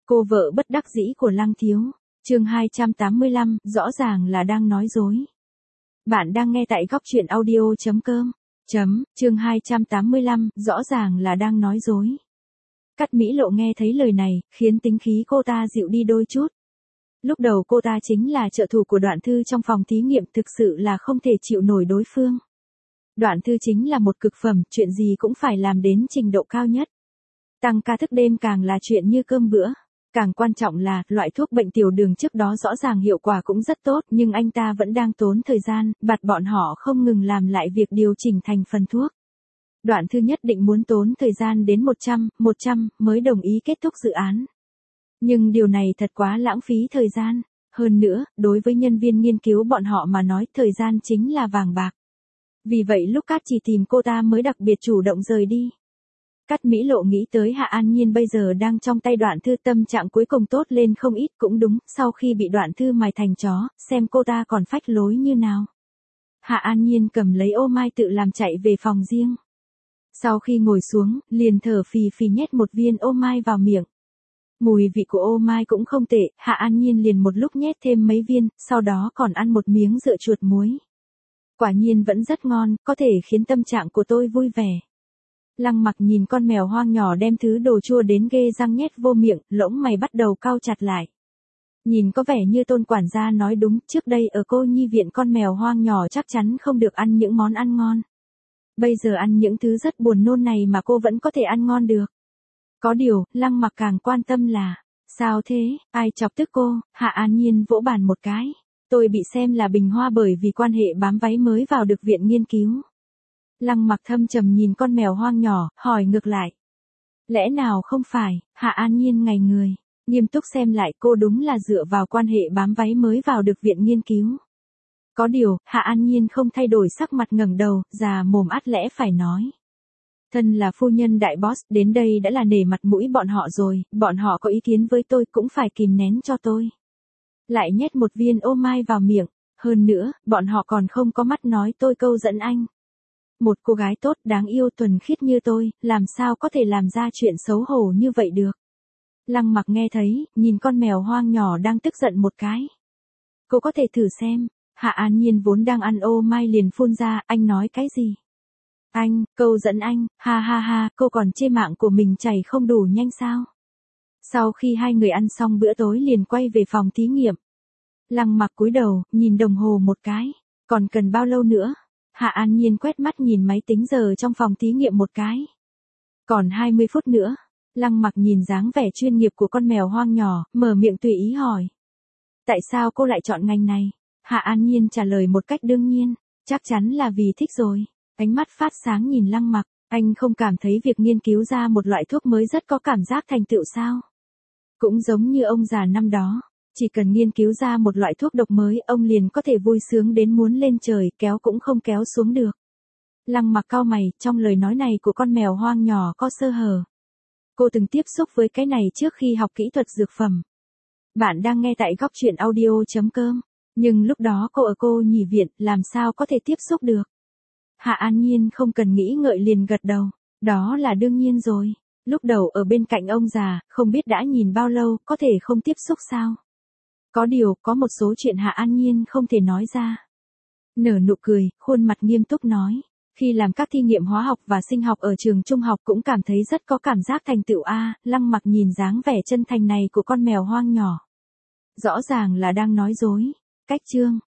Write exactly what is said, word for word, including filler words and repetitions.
Cô vợ bất đắc dĩ của Lăng Thiếu. Chương hai trăm tám mươi lăm, rõ ràng là đang nói dối. Bạn đang nghe tại góc truyện audio chấm com. Chấm, chương hai trăm tám mươi lăm, rõ ràng là đang nói dối. Cát Mỹ Lộ nghe thấy lời này, khiến tính khí cô ta dịu đi đôi chút. Lúc đầu cô ta chính là trợ thủ của Đoạn Thư trong phòng thí nghiệm, thực sự là không thể chịu nổi đối phương. Đoạn Thư chính là một cực phẩm, chuyện gì cũng phải làm đến trình độ cao nhất. Tăng ca thức đêm càng là chuyện như cơm bữa. Càng quan trọng là, loại thuốc bệnh tiểu đường trước đó rõ ràng hiệu quả cũng rất tốt, nhưng anh ta vẫn đang tốn thời gian, bắt bọn họ không ngừng làm lại việc điều chỉnh thành phần thuốc. Đoạn Thư nhất định muốn tốn thời gian đến một trăm, một trăm mới đồng ý kết thúc dự án. Nhưng điều này thật quá lãng phí thời gian. Hơn nữa, đối với nhân viên nghiên cứu bọn họ mà nói, thời gian chính là vàng bạc. Vì vậy lúc Cát Chỉ tìm cô ta mới đặc biệt chủ động rời đi. Cát Mỹ Lộ nghĩ tới Hạ An Nhiên bây giờ đang trong tay Đoạn Thư, tâm trạng cuối cùng tốt lên không ít. Cũng đúng, sau khi bị Đoạn Thư mài thành chó, xem cô ta còn phách lối như nào. Hạ An Nhiên cầm lấy ô mai tự làm chạy về phòng riêng. Sau khi ngồi xuống, liền thở phì phì nhét một viên ô mai vào miệng. Mùi vị của ô mai cũng không tệ, Hạ An Nhiên liền một lúc nhét thêm mấy viên, sau đó còn ăn một miếng dựa chuột muối. Quả nhiên vẫn rất ngon, có thể khiến tâm trạng của tôi vui vẻ. Lăng Mặc nhìn con mèo hoang nhỏ đem thứ đồ chua đến ghê răng nhét vô miệng, lỗng mày bắt đầu cau chặt lại. Nhìn có vẻ như Tôn quản gia nói đúng, trước đây ở cô nhi viện con mèo hoang nhỏ chắc chắn không được ăn những món ăn ngon. Bây giờ ăn những thứ rất buồn nôn này mà cô vẫn có thể ăn ngon được. Có điều, Lăng Mặc càng quan tâm là, sao thế, ai chọc tức cô? Hạ An Nhiên vỗ bàn một cái. Tôi bị xem là bình hoa bởi vì quan hệ bám váy mới vào được viện nghiên cứu. Lăng Mặc thâm trầm nhìn con mèo hoang nhỏ, hỏi ngược lại. Lẽ nào không phải? Hạ An Nhiên ngây người, nghiêm túc xem lại, cô đúng là dựa vào quan hệ bám váy mới vào được viện nghiên cứu. Có điều, Hạ An Nhiên không thay đổi sắc mặt, ngẩng đầu, già mồm ắt lẽ phải nói. Thân là phu nhân đại boss, đến đây đã là nể mặt mũi bọn họ rồi, bọn họ có ý kiến với tôi cũng phải kìm nén cho tôi. Lại nhét một viên ô mai vào miệng, hơn nữa, bọn họ còn không có mắt nói tôi câu dẫn anh. Một cô gái tốt, đáng yêu, thuần khiết như tôi, làm sao có thể làm ra chuyện xấu hổ như vậy được. Lăng Mặc nghe thấy, nhìn con mèo hoang nhỏ đang tức giận một cái. Cô có thể thử xem. Hạ An Nhiên vốn đang ăn ô mai liền phun ra, anh nói cái gì? Anh, câu dẫn anh, ha ha ha, cô còn chê mạng của mình chảy không đủ nhanh sao? Sau khi hai người ăn xong bữa tối liền quay về phòng thí nghiệm. Lăng Mặc cúi đầu, nhìn đồng hồ một cái. Còn cần bao lâu nữa? Hạ An Nhiên quét mắt nhìn máy tính giờ trong phòng thí nghiệm một cái. Còn hai mươi phút nữa. Lăng Mặc nhìn dáng vẻ chuyên nghiệp của con mèo hoang nhỏ, mở miệng tùy ý hỏi. Tại sao cô lại chọn ngành này? Hạ An Nhiên trả lời một cách đương nhiên. Chắc chắn là vì thích rồi. Ánh mắt phát sáng nhìn Lăng Mặc, anh không cảm thấy việc nghiên cứu ra một loại thuốc mới rất có cảm giác thành tựu sao? Cũng giống như ông già năm đó, chỉ cần nghiên cứu ra một loại thuốc độc mới, ông liền có thể vui sướng đến muốn lên trời, kéo cũng không kéo xuống được. Lăng Mặc cau mày, trong lời nói này của con mèo hoang nhỏ có sơ hở. Cô từng tiếp xúc với cái này trước khi học kỹ thuật dược phẩm. Bạn đang nghe tại góc truyện audio chấm com, nhưng lúc đó cô ở cô nhi viện, làm sao có thể tiếp xúc được? Hạ An Nhiên không cần nghĩ ngợi liền gật đầu. Đó là đương nhiên rồi. Lúc đầu ở bên cạnh ông già, không biết đã nhìn bao lâu, có thể không tiếp xúc sao? Có điều, có một số chuyện Hạ An Nhiên không thể nói ra. Nở nụ cười, khuôn mặt nghiêm túc nói. Khi làm các thí nghiệm hóa học và sinh học ở trường trung học cũng cảm thấy rất có cảm giác thành tựu a. Lăng Mặc nhìn dáng vẻ chân thành này của con mèo hoang nhỏ. Rõ ràng là đang nói dối. Cách chương.